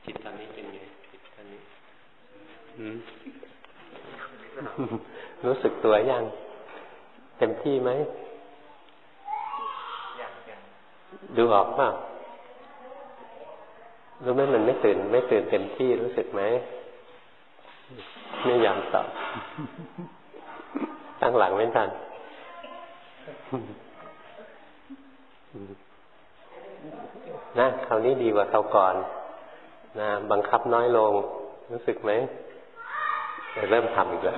จิตตอนนี้เป็นไงจิตตอนนี้รู้สึกตัวยังเต็มที่ไหมดูออกเปล่ารู้ไหมมันไม่ตื่นเต็มที่รู้สึกไหมไม่ยอมตอบตั้งหลังไม่ทันนะคราวนี้ดีกว่าคราวก่อนนะบังคับน้อยลงรู้สึกไหมเริ่มทำอีกแล้ว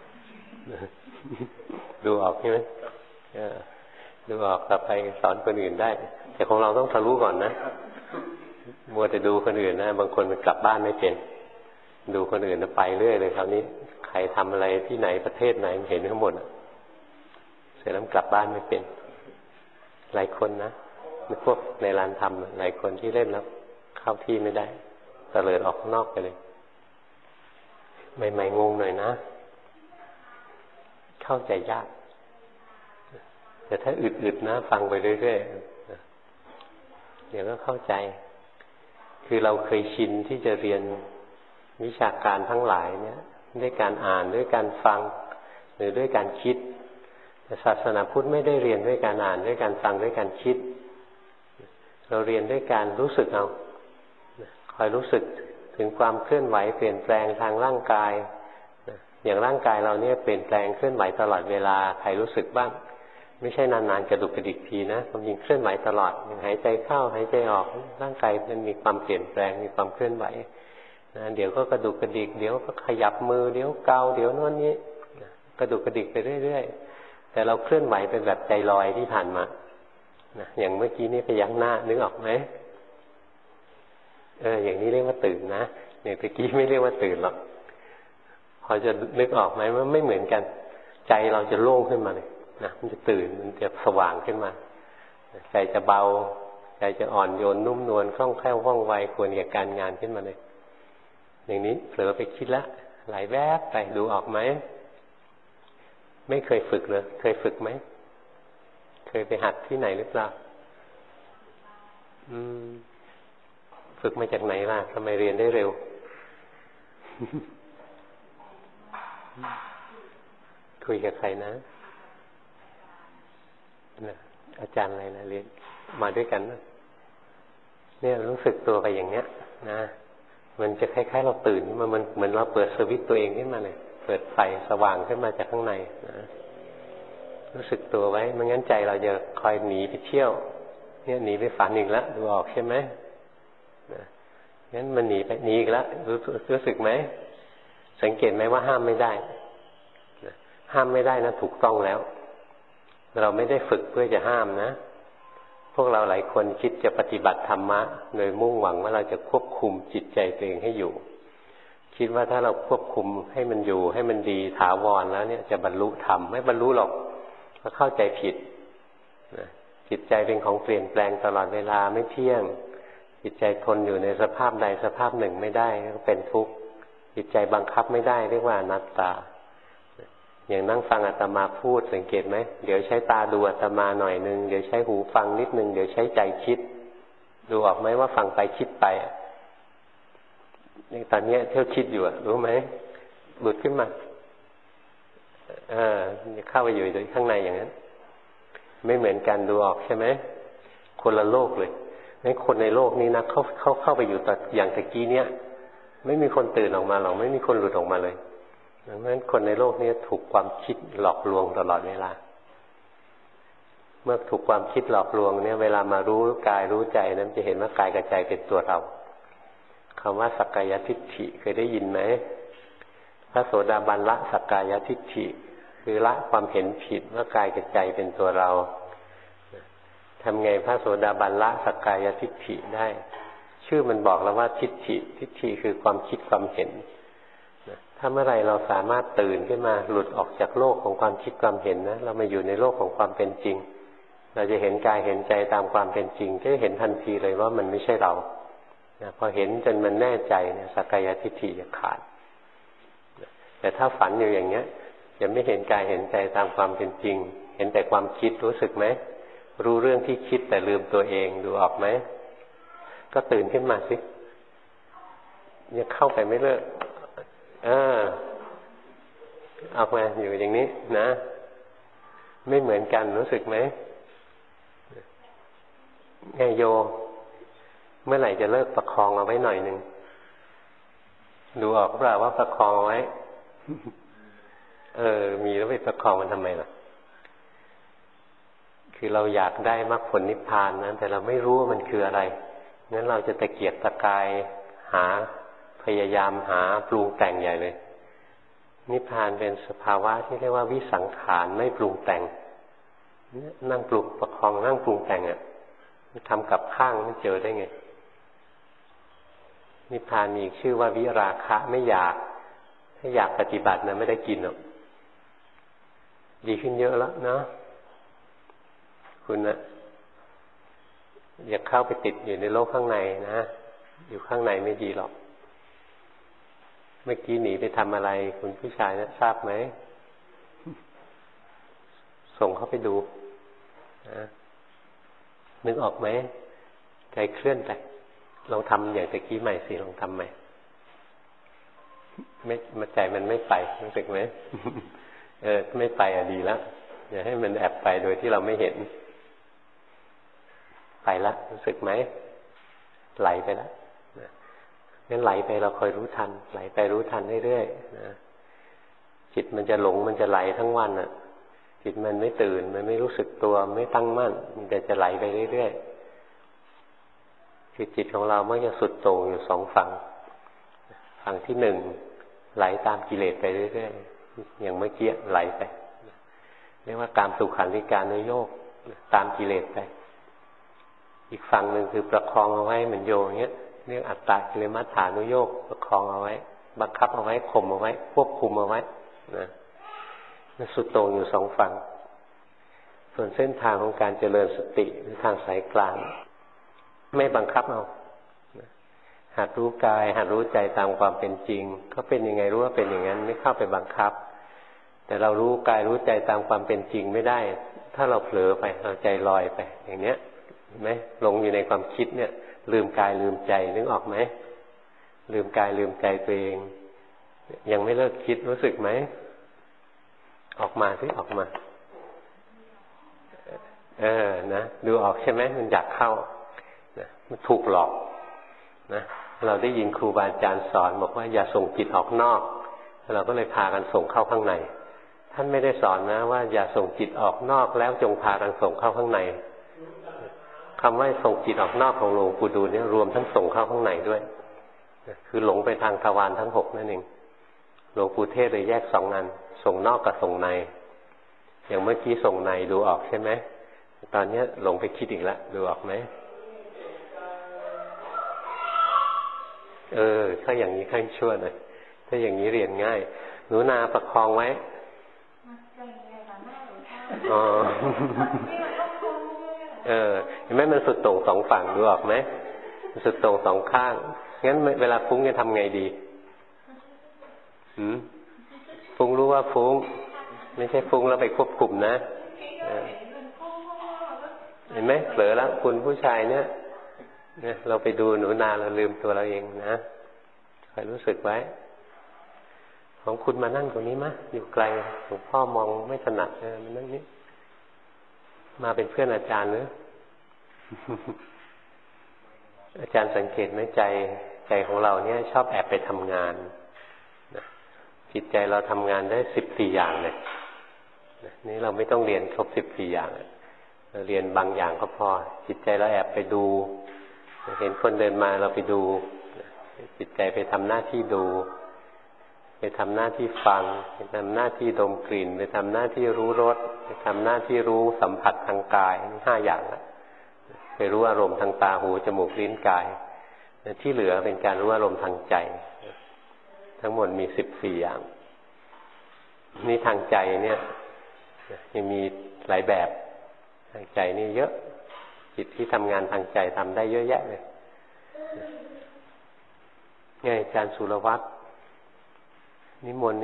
ดูออกใช่ไหมดูออกต่อไปสอนคนอื่นได้แต่ของเราต้องทะลุก่อนนะมัวแต่ดูคนอื่นนะบางคนมันกลับบ้านไม่เป็นดูคนอื่นไปเรื่อยเลยคราวนี้ใครทำอะไรที่ไหนประเทศไหนเห็นทั้งหมดเสร็จแล้วกลับบ้านไม่เป็นหลายคนนะพวกในร้านทำหลายคนที่เล่นแล้วเข้าที่ไม่ได้เตลิดออกข้างนอกไปเลยใหม่ๆงงหน่อยนะเข้าใจยากแต่ถ้าอึดๆนะฟังไปเรื่อยๆเดี๋ยวก็เข้าใจคือเราเคยชินที่จะเรียนวิชาการทั้งหลายเนี่ยด้วยการอ่านด้วยการฟังหรือด้วยการคิดแต่ศาสนาพุทธไม่ได้เรียนด้วยการอ่านด้วยการฟังด้วยการคิดเราเรียนด้วยการรู้สึกเอาคอยรู้สึกถึงความเคลื่อนไหวเปลี่ยนแปลงทางร่างกายอย่างร่างกายเราเนี่ยเปลี่ยนแปลงเคลื่อนไหวตลอดเวลาใครรู้สึกบ้างไม่ใช่นานๆกระดุกกระดิกทีนะความจริงเคลื่อนไหวตลอดอย่างหายใจเข้าหายใจออกร่างกายมันมีความเปลี่ยนแปลงมีความเคลื่อนไหวนะเดี๋ยวก็กระดุกกระดิกเดี๋ยวก็ขยับมือเดี๋ยวเกาเดี๋ยวโน่นนี้กระดุกกระดิกไปเรื่อยๆแต่เราเคลื่อนไหวเป็นแบบใจลอยที่ผ่านมานะอย่างเมื่อกี้นี่พยักหน้านึกออกไหมอย่างนี้เรียกว่าตื่นนะเนี่ยตะกี้ไม่เรียกว่าตื่นหรอกพอจะนึกออกไหมว่าไม่เหมือนกันใจเราจะโล่งขึ้นมาเลยนะมันจะตื่นมันจะสว่างขึ้นมาใจจะเบาใจจะอ่อนโยนนุ่มนวลคล่องแคล่วว่องไวควรแก่การงานขึ้นมาเลยอย่างนี้เผลอไปคิดละไหลแวบไปดูออกไหมไม่เคยฝึกเลยเคยฝึกไหมเคยไปหัดที่ไหนหรือเปล่าฝึกมาจากไหนล่ะทำไมเรียนได้เร็วคุยกับใครนะอาจารย์อะไรนะเรียนมาด้วยกันนะเนี่ยรู้สึกตัวไปอย่างเนี้ยนะมันจะคล้ายๆเราตื่นขึ้นมามันเหมือนเราเปิดสวิตช์ตัวเองขึ้นมาเลยเปิดไฟสว่างขึ้นมาจากข้างในนะรู้สึกตัวไว้ไม่งั้นใจเราจะคอยหนีไปเที่ยวเนี่ยหนีไปฝันอีกแล้วดูออกใช่ไหมนะงั้นมันหนีอีกแล้วรู้สึกไหมสังเกตไหมว่าห้ามไม่ได้ห้ามไม่ได้นะถูกต้องแล้วเราไม่ได้ฝึกเพื่อจะห้ามนะพวกเราหลายคนคิดจะปฏิบัติธรรมะโดยมุ่งหวังว่าเราจะควบคุมจิตใจตัวเองให้อยู่คิดว่าถ้าเราควบคุมให้มันอยู่ให้มันดีถาวรแล้วเนี่ยจะบรรลุธรรมไม่บรรลุหรอกเพราะเข้าใจผิดนะจิตใจเป็นของเปลี่ยนแปลงตลอดเวลาไม่เที่ยงจิตใจทนอยู่ในสภาพใดสภาพหนึ่งไม่ได้ก็เป็นทุกข์จิตใจบังคับไม่ได้เรียกว่าอนัตตาอย่างนั่งฟังอาตมาพูดสังเกตไหมเดี๋ยวใช้ตาดูอาตมาหน่อยนึงเดี๋ยวใช้หูฟังนิดนึงเดี๋ยวใช้ใจคิดดูออกไหมว่าฟังไปคิดไปอย่างตอนนี้เที่ยวคิดอยู่รู้ไหมหลุดขึ้นมาเข้าไปอยู่ข้างในอย่างนั้นไม่เหมือนกันดูออกใช่ไหมคนละโลกเลยไม่คนในโลกนี้นะเข้าไปอยู่แต่อย่างตะกี้เนี้ยไม่มีคนตื่นออกมาหรอกไม่มีคนหลุดออกมาเลยดังนั้นคนในโลกนี้ถูกความคิดหลอกลวงตลอดเวลาเมื่อถูกความคิดหลอกลวงเนี่ยเวลามารู้กายรู้ใจนั้นจะเห็นว่ากายกับใจเป็นตัวเราคำว่าสักกายทิฏฐิเคยได้ยินไหมพระโสดาบันละสักกายทิฏฐิคือละความเห็นผิดว่ากายกับใจเป็นตัวเราทำไงพระโสดาบันละสักกายทิฏฐิได้ชื่อมันบอกแล้วว่าทิฏฐิคือความคิดความเห็นถ้าเมื่อไรเราสามารถตื่นขึ้นมาหลุดออกจากโลกของความคิดความเห็นนะเรามาอยู่ในโลกของความเป็นจริงเราจะเห็นกายเห็นใจตามความเป็นจริงจะเห็นทันทีเลยว่ามันไม่ใช่เราพอเห็นจนมันแน่ใจเนี่ยสักกายทิฏฐิจะขาดแต่ถ้าฝันอยู่อย่างเงี้ยจะไม่เห็นกายเห็นใจตามความเป็นจริงเห็นแต่ความคิดรู้สึกไหมรู้เรื่องที่คิดแต่ลืมตัวเองดูออกไหมก็ตื่นขึ้นมาสิยังเข้าไปไม่เลิกออกมาอยู่อย่างนี้นะไม่เหมือนกันรู้สึกไหมไงโยเมื่อไหร่จะเลิกประคองเอาไว้หน่อยหนึ่งดูออกเปล่าว่าประคองเอาไว้มีแล้วไปประคองมันทำไมล่ะคือเราอยากได้มรรคผลนิพพานนะแต่เราไม่รู้ว่ามันคืออะไรงั้นเราจะตะเกียกตะกายหาพยายามหาปรุงแต่งใหญ่เลยนิพพานเป็นสภาวะที่เรียกว่าวิสังขารไม่ปรุงแต่งนั่งปรุงประคองนั่งปรุงแต่งทำกับข้างไม่เจอได้ไงนิพพานมีชื่อว่าวิราคะไม่อยากถ้าอยากปฏิบัตินะไม่ได้กินหรอกดีขึ้นเยอะแล้วเนาะคุณนะอย่าเข้าไปติดอยู่ในโลกข้างในนะอยู่ข้างในไม่ดีหรอกเมื่อกี้หนีไปทำอะไรคุณผู้ชายนะทราบไหมส่งเข้าไปดูนะนึกออกไหมใจเคลื่อนไปลองทำอย่างตะกี้ใหม่สิลองทำใหม่ไม่ใจมันไม่ไปรู้สึกไหมไม่ไปดีแล้วอย่าให้มันแอบไปโดยที่เราไม่เห็นไปแล้วรู้สึกไหมไหลไปแล้วงั้นไหลไปเราคอยรู้ทันไหลไปรู้ทันเรื่อยๆนะจิตมันจะหลงมันจะไหลทั้งวันจิตมันไม่ตื่นมันไม่รู้สึกตัวไม่ตั้งมั่นมันจะไหลไปเรื่อยๆคือจิตของเรามักจะสุดโต่งอยู่สองฝั่งฝั่งที่หนึ่งไหลตามกิเลสไปเรื่อยๆอย่างเมื่อกี้ไหลไปเรียกว่ากามสุขันธิกานุโยคตามกิเลสไปอีกฝั่งหนึ่งคือประคองเอาไว้เหมือนโยอย่างเงี้ยเรียกอัตตากิเลมัฏฐานุโยคประคองเอาไว้บังคับเอาไว้ข่มเอาไว้ควบคุมเอาไว้นะมันสุดโต่งอยู่สองฝั่งส่วนเส้นทางของการเจริญสติหรือทางสายกลางไม่บังคับเอาหัดรู้กายหัดรู้ใจตามความเป็นจริงก็เป็นยังไงรู้ว่าเป็นอย่างนั้นไม่เข้าไปบังคับแต่เรารู้กายรู้ใจตามความเป็นจริงไม่ได้ถ้าเราเผลอไปเราใจลอยไปอย่างเนี้ยเห็นไหมหลงอยู่ในความคิดเนี่ยลืมกายลืมใจนึกออกไหมลืมกายลืมใจตัวเองยังไม่เลิกคิดรู้สึกไหมออกมาสิออกมานะดูออกใช่ไหมมันอยากเข้านะมันถูกหลอกนะเราได้ยินครูบาอาจารย์สอนบอกว่าอย่าส่งจิตออกนอกเราก็เลยพากันส่งเข้าข้างในท่านไม่ได้สอนนะว่าอย่าส่งจิตออกนอกแล้วจงพากันส่งเข้าข้างในคำว่าส่งจิตออกนอกของหลวงปู่ดูลเนี่ยรวมทั้งส่งเข้าข้างในด้วยคือหลงไปทางทวารทั้งหกนั่นเองหลวงปู่เทศเลยแยกสองงานส่งนอกกับส่งในอย่างเมื่อกี้ส่งในดูออกใช่ไหมตอนนี้หลงไปคิดอีกแล้วดูออกไหมถ้าอย่างนี้ค่อยชั่วหน่อยถ้าอย่างนี้เรียนง่ายหนูนาประคองไว้เห็นไหมมันสุดโต่งสองฝั่งดูออกไหมสุดโต่งสองข้างงั้นเวลาฟุ้งจะทำไงดีฟุ้งรู้ว่าฟุ้งไม่ใช่ฟุ้งแล้วไปควบคุมนะเห็นไหมเผลอแล้วคุณผู้ชายเนี่ยเราไปดูหนูนาเราลืมตัวเราเองนะคอยรู้สึกไว้ของคุณมานั่งตรงนี้มะอยู่ไกลหลวงพ่อมองไม่ถนัดมานั่งนี้มาเป็นเพื่อนอาจารย์หรือ อาจารย์สังเกตไหมใจของเราเนี่ยชอบแอบไปทำงานนะจิตใจเราทำงานได้14 อย่างเลยนี่เราไม่ต้องเรียนครบ14 อย่างเราเรียนบางอย่างก็พอจิตใจเราแอบไปดูเห็นคนเดินมาเราไปดูจิตใจไปทำหน้าที่ดูไปทำหน้าที่ฟังไปทำหน้าที่ดมกลิ่นไปทำหน้าที่รู้รสไปทำหน้าที่รู้สัมผัสทางกาย5 อย่างละไปรู้อารมณ์ทางตาหูจมูกลิ้นกายที่เหลือเป็นการรู้อารมณ์ทางใจทั้งหมดมี14 อย่างนี่ทางใจเนี่ยยังมีหลายแบบทางใจนี่เยอะจิตที่ทำงานทางใจทำได้เยอะแยะเลยไงอาจารย์สุรวัตรนิมนต์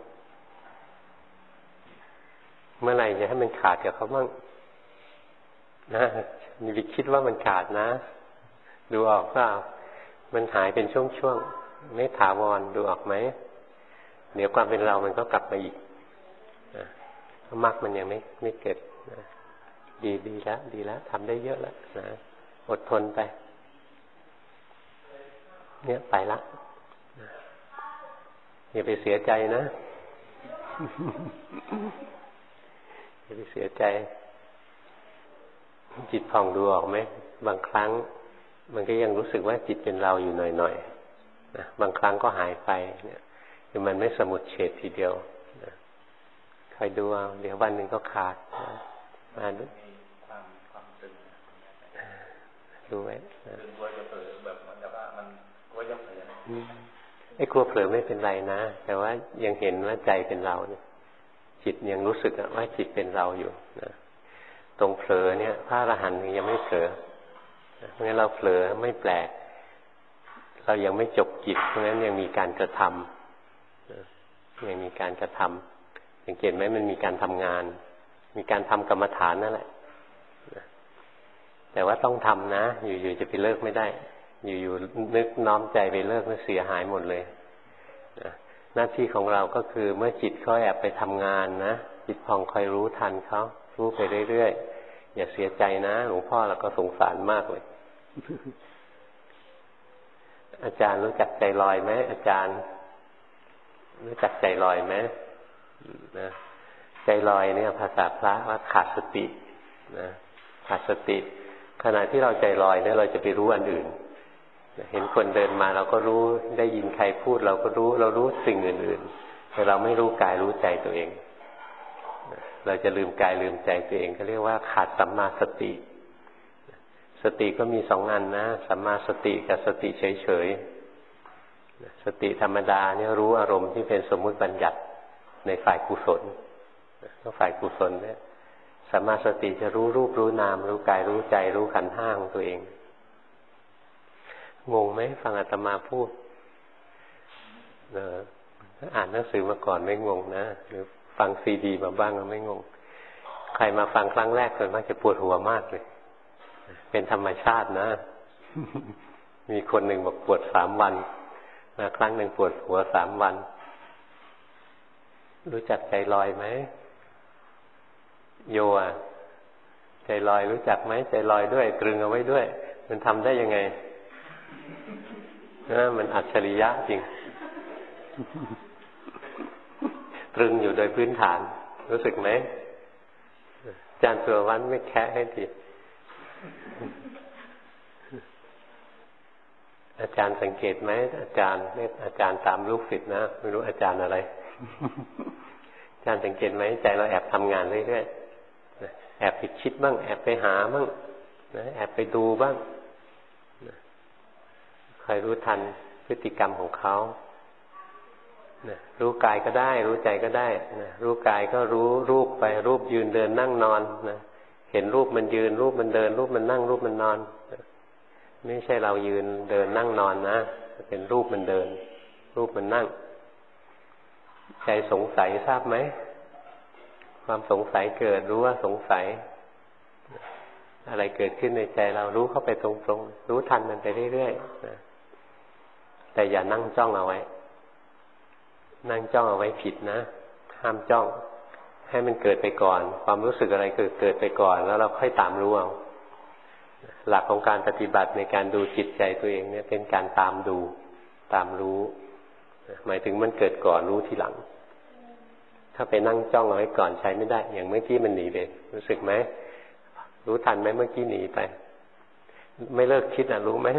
เมื่อไหร่จะให้มันขาดกับเขาบ้างนะมีคิดว่ามันขาดนะดูออกว่ามันหายเป็นช่วงไม่ถาวรดูออกไหมเดี๋ยวความเป็นเรามันก็กลับมาอีกมรรคมันยังไม่เกิดนะดีแล้วทำได้เยอะแล้วนะอดทนไปเนี่ยไปละอย่าไปเสียใจนะอย่าไปเสียใจจิตผ่องดูออกไหมบางครั้งมันก็ยังรู้สึกว่าจิตเป็นเราอยู่หน่อยๆนะบางครั้งก็หายไปเนี่ยคือมันไม่สมุดเฉดทีเดียวนะคอยดูเอาเดี๋ยววันหนึ่งก็ขาดนะมาดูความตึงดูไว้นะกลัวจะเผลอแบบมันจะว่ามันกลัวจะเผลอไอ้กลัวเผลอไม่เป็นไรนะแต่ว่ายังเห็นว่าใจเป็นเราเนี่ยจิตยังรู้สึกว่าจิตเป็นเราอยู่นะตรงเผลอเนี่ยพระอรหันต์ยังไม่เผลอเพราะงั้นเราเผลอไม่แปลกเรายังไม่จบกิจเพราะงั้นยังมีการกระทำยังมีการกระทำสังเกตไหมมันมีการทำงานมีการทำกรรมฐานนั่นแหละแต่ว่าต้องทำนะอยู่ๆจะไปเลิกไม่ได้อยู่ๆนึกน้อมใจไปเลิกมันเสียหายหมดเลยหน้าที่ของเราก็คือเมื่อจิตเขาแอบไปทำงานนะจิตพองคอยรู้ทันเขารู้ไปเรื่อยๆอย่าเสียใจนะหลวงพ่อเราก็สงสารมากเลย อาจารย์รู้จักใจลอยไหมอาจารย์รู้จักใจลอยไหมนะใจลอยเนี่ยภาษาพระว่าขาดสตินะขาดสติขณะที่เราใจลอยเนี่ยเราจะไปรู้อันอื่นเห็นคนเดินมาเราก็รู้ได้ยินใครพูดเราก็รู้เรารู้สิ่งอื่นๆแต่เราไม่รู้กายรู้ใจตัวเองเราจะลืมกายลืมใจตัวเองเขาเรียกว่าขาดสัมมาสติสติก็มีสองอันนะสัมมาสติกับสติเฉยๆสติธรรมดาเนี่ยรู้อารมณ์ที่เป็นสมมุติบัญญัติในฝ่ายกุศลก็ฝ่ายกุศลเนี่ยสัมมาสติจะรู้รูปรู้นามรู้กายรู้ใจรู้ขันธ์ห้าของตัวเองงงไหมฟังอาตมาพูดอ่านหนังสือมาก่อนไม่งงนะหรือฟังซีดีมาบ้างก็ไม่งงใครมาฟังครั้งแรกส่วนมากจะปวดหัวมากเลยเป็นธรรมชาตินะ มีคนหนึ่งบอกปวด3 วันนะครั้งหนึ่งปวดหัว3 วันรู้จักใจลอยไหมโยอ่ะใจลอยรู้จักไหมใจลอยด้วยตรึงเอาไว้ด้วยมันทำได้ยังไงมันอัจฉริยะจริง ตรึงอยู่โดยพื้นฐานรู้สึกไหมอาจารย์ตัววันไม่แคะให้ทีอาจารย์สังเกตไหมอาจารย์เรียกอาจารย์ตามลูกศิษย์นะไม่รู้อาจารย์อะไร อาจารย์สังเกตไหมใจเราแอบทำงานเรื่อยๆแอบผิดคิดบ้างแอบไปหาบ้างแอบไปดูบ้างคอยรู้ทันพฤติกรรมของเขารู้กายก็ได้รู้ใจก็ได้รู้กายก็รู้รูปไปรูปยืนเดินนั่งนอนนะเห็นรูปมันยืนรูปมันเดินรูปมันนั่งรูปมันนอนไม่ใช่เรายืนเดินนั่งนอนนะเป็นรูปมันเดินรูปมันนั่งใจสงสัยทราบไหมความสงสัยเกิดรู้ว่าสงสัยอะไรเกิดขึ้นในใจเรารู้เข้าไปตรงๆรู้ทันมันไปเรื่อยๆนะแต่อย่านั่งจ้องเอาไว้นั่งจ้องเอาไว้ผิดนะห้ามจ้องให้มันเกิดไปก่อนความรู้สึกอะไรเกิดไปก่อนแล้วเราค่อยตามรู้เอาหลักของการปฏิบัติในการดูจิตใจตัวเองเนี่ยเป็นการตามดูตามรู้หมายถึงมันเกิดก่อนรู้ทีหลังถ้าไปนั่งจ้องเอาไว้ก่อนใช้ไม่ได้อย่างเมื่อกี้มันหนีไปรู้สึกไหมรู้ทันไหมเมื่อกี้หนีไปไม่เลิกคิดรู้ไหม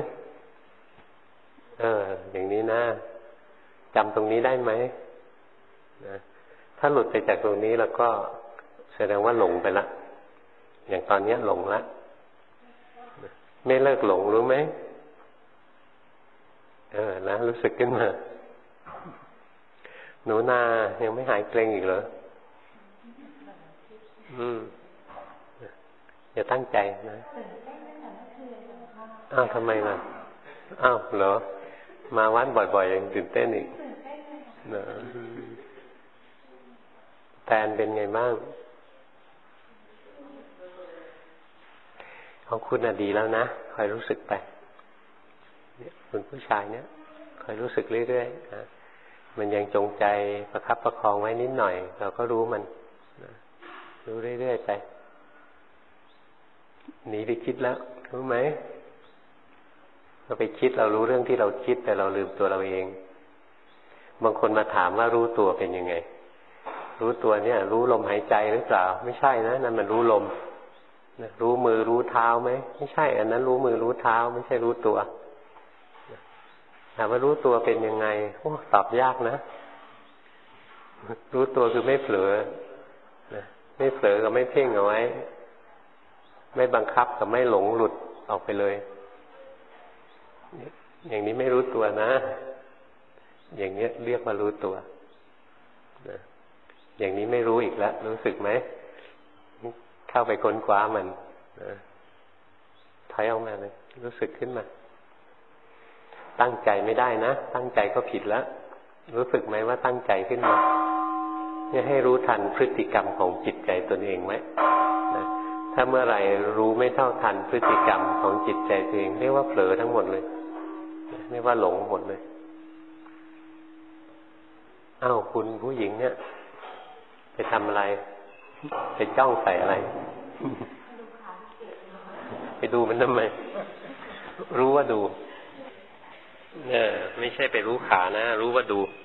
อย่างนี้นะจำตรงนี้ได้ไหมนะถ้าหลุดไปจากตรงนี้แล้วก็แสดงว่าหลงไปละอย่างตอนนี้หลงละไม่เลิกหลงรู้ไหมนะรู้สึกขึ้นมาหนูนายังไม่หายเกร็งอีกเหรออย่าตั้งใจนะอ้าวทำไมล่ะอ้าวเหรอมาวัดบ่อยๆยังตื่นเต้นอีกนะแฟนเป็นไงบ้างของคุณดีแล้วนะคอยรู้สึกไปคุณผู้ชายเนี่ยคคอยรู้สึกเรื่อยๆนะมันยังจงใจประคับประคองไว้นิดหน่อยเราก็รู้มันนะรู้เรื่อยๆไปหนีไปคิดแล้วรู้ไหมเราไปคิดเรารู้เรื่องที่เราคิดแต่เราลืมตัวเราเองบางคนมาถามว่ารู้ตัวเป็นยังไงรู้ตัวเนี่ยรู้ลมหายใจหรือเปล่าไม่ใช่นะนั่นมันรู้ลมรู้มือรู้เท้าไหมไม่ใช่อันนั้นรู้มือรู้เท้าไม่ใช่รู้ตัวถามว่ารู้ตัวเป็นยังไงโอ้ตอบยากนะรู้ตัวคือไม่เผลอไม่เผลอกับไม่เพ่งเอาไว้ไม่บังคับกับไม่หลงหลุดออกไปเลยอย่างนี้ไม่รู้ตัวนะอย่างนี้เรียกว่ารู้ตัวนะอย่างนี้ไม่รู้อีกแล้วรู้สึกไหมเข้าไปค้นคว้ามันนะถอยออกมาเลยรู้สึกขึ้นมาตั้งใจไม่ได้นะตั้งใจก็ผิดแล้วรู้สึกไหมว่าตั้งใจขึ้นมาเนี่ยให้รู้ทันพฤติกรรมของจิตใจตนเองไหมนะถ้าเมื่อไหร่รู้ไม่เท่าทันพฤติกรรมของจิตใจตัวเองเรียกว่าเผลอทั้งหมดเลยเรียกว่าหลงหมดเลยอ้าวคุณผู้หญิงเนี่ยไปทำอะไรไปจ้องใส่อะไรไปดูมันทำไมรู้ว่าดูเนี่ยไม่ใช่ไปรู้ขานะรู้ว่าดู